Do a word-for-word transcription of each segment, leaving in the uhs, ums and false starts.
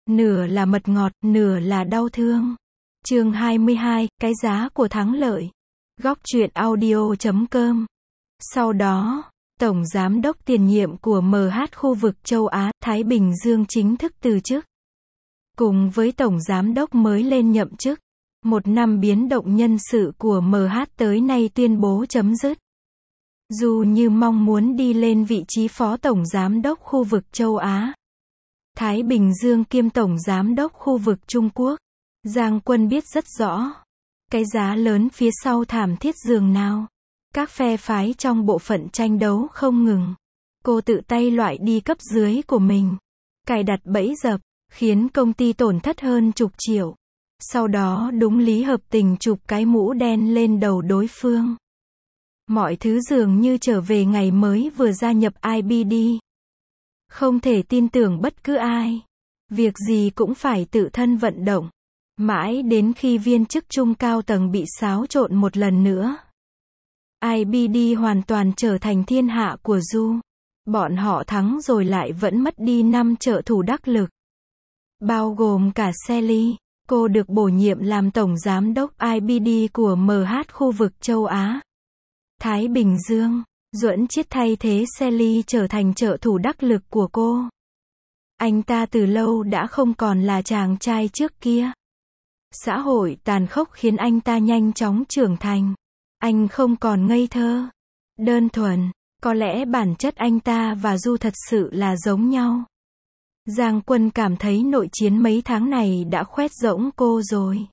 nửa là mật ngọt, nửa là đau thương. Chương hai mươi hai, cái giá của thắng lợi. Góc truyện audio chấm com. Sau đó, Tổng Giám đốc tiền nhiệm của em hát khu vực châu Á, Thái Bình Dương chính thức từ chức. Cùng với Tổng Giám đốc mới lên nhậm chức, một năm biến động nhân sự của em hát tới nay tuyên bố chấm dứt. Dù như mong muốn đi lên vị trí Phó Tổng Giám đốc khu vực châu Á, Thái Bình Dương kiêm Tổng Giám đốc khu vực Trung Quốc, Giang Quân biết rất rõ, cái giá lớn phía sau thảm thiết dường nào. Các phe phái trong bộ phận tranh đấu không ngừng. Cô tự tay loại đi cấp dưới của mình, cài đặt bẫy dập, khiến công ty tổn thất hơn chục triệu. Sau đó đúng lý hợp tình chụp cái mũ đen lên đầu đối phương. Mọi thứ dường như trở về ngày mới vừa gia nhập i bê đê. Không thể tin tưởng bất cứ ai. Việc gì cũng phải tự thân vận động. Mãi đến khi viên chức trung cao tầng bị xáo trộn một lần nữa, i bê đê hoàn toàn trở thành thiên hạ của Du. Bọn họ thắng rồi lại vẫn mất đi năm trợ thủ đắc lực, bao gồm cả Sally. Cô được bổ nhiệm làm Tổng Giám đốc i bê đê của em hát khu vực châu Á, Thái Bình Dương. Duẫn Chiết thay thế Sally trở thành trợ thủ đắc lực của cô. Anh ta từ lâu đã không còn là chàng trai trước kia. Xã hội tàn khốc khiến anh ta nhanh chóng trưởng thành. Anh không còn ngây thơ, đơn thuần. Có lẽ bản chất anh ta và Du thật sự là giống nhau. Giang Quân cảm thấy nội chiến mấy tháng này đã khoét rỗng cô rồi.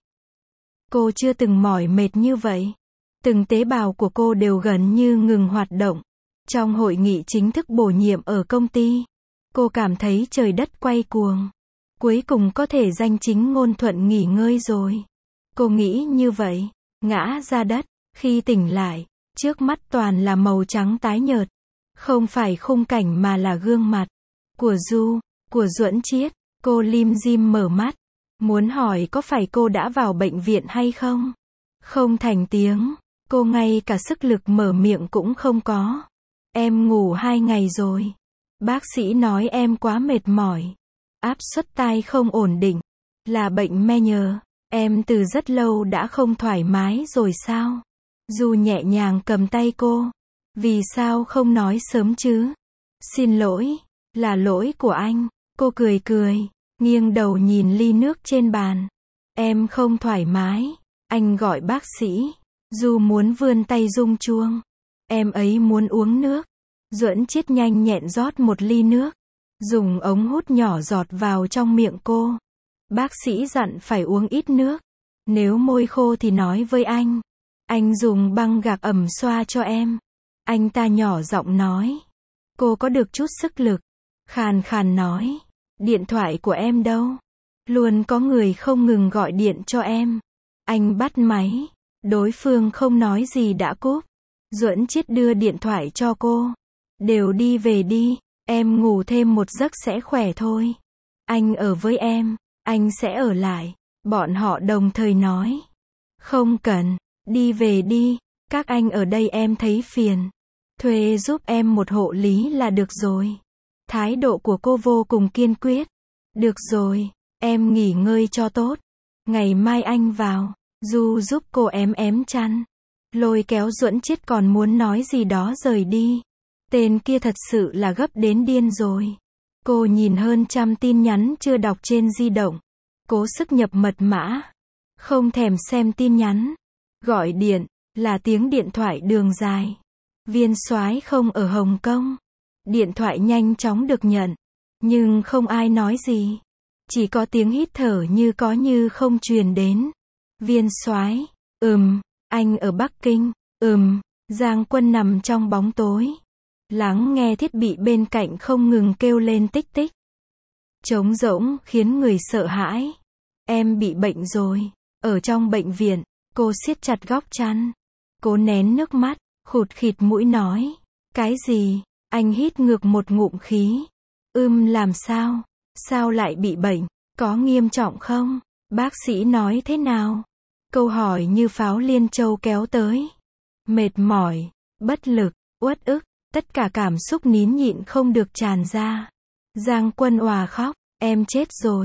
Cô chưa từng mỏi mệt như vậy. Từng tế bào của cô đều gần như ngừng hoạt động. Trong hội nghị chính thức bổ nhiệm ở công ty, cô cảm thấy trời đất quay cuồng. Cuối cùng có thể danh chính ngôn thuận nghỉ ngơi rồi. Cô nghĩ như vậy, ngã ra đất. Khi tỉnh lại, trước mắt toàn là màu trắng tái nhợt. Không phải khung cảnh mà là gương mặt của Du, của Duẫn Chiết. Cô lim dim mở mắt, muốn hỏi có phải cô đã vào bệnh viện hay không. Không thành tiếng, cô ngay cả sức lực mở miệng cũng không có. Em ngủ hai ngày rồi. Bác sĩ nói em quá mệt mỏi. Áp suất tai không ổn định. Là bệnh me nhờ. Em từ rất lâu đã không thoải mái rồi sao? Du nhẹ nhàng cầm tay cô. Vì sao không nói sớm chứ? Xin lỗi, là lỗi của anh. Cô cười cười, nghiêng đầu nhìn ly nước trên bàn. Em không thoải mái. Anh gọi bác sĩ. Du muốn vươn tay rung chuông. Em ấy muốn uống nước. Duẫn Chiết nhanh nhẹn rót một ly nước, dùng ống hút nhỏ giọt vào trong miệng cô. Bác sĩ dặn phải uống ít nước. Nếu môi khô thì nói với anh. Anh dùng băng gạc ẩm xoa cho em. Anh ta nhỏ giọng nói. Cô có được chút sức lực. Khàn khàn nói. Điện thoại của em đâu? Luôn có người không ngừng gọi điện cho em. Anh bắt máy. Đối phương không nói gì đã cúp. Duẫn Chiết đưa điện thoại cho cô. Đều đi về đi. Em ngủ thêm một giấc sẽ khỏe thôi. Anh ở với em. Anh sẽ ở lại. Bọn họ đồng thời nói. Không cần. Đi về đi. Các anh ở đây em thấy phiền. Thuê giúp em một hộ lý là được rồi. Thái độ của cô vô cùng kiên quyết. Được rồi. Em nghỉ ngơi cho tốt. Ngày mai anh vào. Du giúp cô ém ém chăn. Lôi kéo Duẫn Chiết còn muốn nói gì đó rời đi. Tên kia thật sự là gấp đến điên rồi. Cô nhìn hơn trăm tin nhắn chưa đọc trên di động. Cố sức nhập mật mã. Không thèm xem tin nhắn. Gọi điện, là tiếng điện thoại đường dài. Viên soái không ở Hồng Kông. Điện thoại nhanh chóng được nhận. Nhưng không ai nói gì. Chỉ có tiếng hít thở như có như không truyền đến. Viên soái, ừm, anh ở Bắc Kinh, ừm. Giang Quân nằm trong bóng tối. Lắng nghe thiết bị bên cạnh không ngừng kêu lên tích tích. Trống rỗng khiến người sợ hãi. Em bị bệnh rồi. Ở trong bệnh viện, cô siết chặt góc chăn. Cố nén nước mắt, khụt khịt mũi nói. Cái gì? Anh hít ngược một ngụm khí. Ưm làm sao? Sao lại bị bệnh? Có nghiêm trọng không? Bác sĩ nói thế nào? Câu hỏi như pháo liên châu kéo tới. Mệt mỏi, bất lực, uất ức. Tất cả cảm xúc nín nhịn không được tràn ra. Giang Quân òa khóc. Em chết rồi.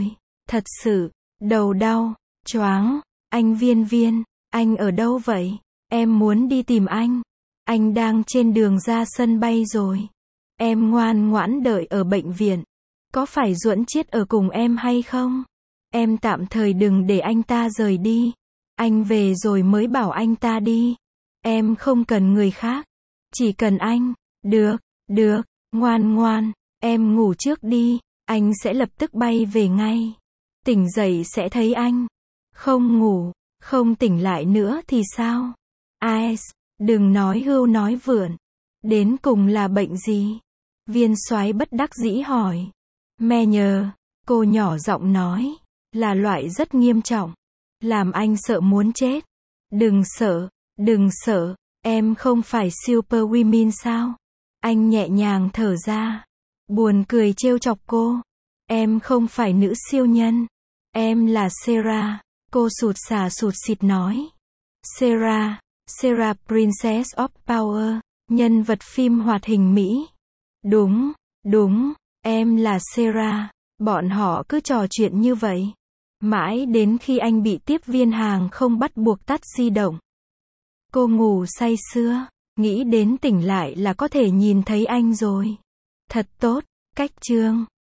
Thật sự, đầu đau, choáng. Anh Viên Viên, anh ở đâu vậy? Em muốn đi tìm anh. Anh đang trên đường ra sân bay rồi. Em ngoan ngoãn đợi ở bệnh viện. Có phải Duẫn Chiết ở cùng em hay không? Em tạm thời đừng để anh ta rời đi. Anh về rồi mới bảo anh ta đi. Em không cần người khác. Chỉ cần anh. Được, được, ngoan ngoan. Em ngủ trước đi. Anh sẽ lập tức bay về ngay. Tỉnh dậy sẽ thấy anh. Không ngủ, không tỉnh lại nữa thì sao? Ai, đừng nói hưu nói vượn. Đến cùng là bệnh gì? Viên Soái bất đắc dĩ hỏi. Mẹ nhờ, cô nhỏ giọng nói. Là loại rất nghiêm trọng. Làm anh sợ muốn chết. Đừng sợ, đừng sợ. Em không phải Superwoman sao? Anh nhẹ nhàng thở ra. Buồn cười trêu chọc cô. Em không phải nữ siêu nhân. Em là Sarah. Cô sụt sà sụt xịt nói. Sarah, Sarah Princess of Power, nhân vật phim hoạt hình Mỹ. Đúng, đúng, em là Sarah. Bọn họ cứ trò chuyện như vậy. Mãi đến khi anh bị tiếp viên hàng không bắt buộc tắt di động. Cô ngủ say sưa, nghĩ đến tỉnh lại là có thể nhìn thấy anh rồi. Thật tốt, cách chương.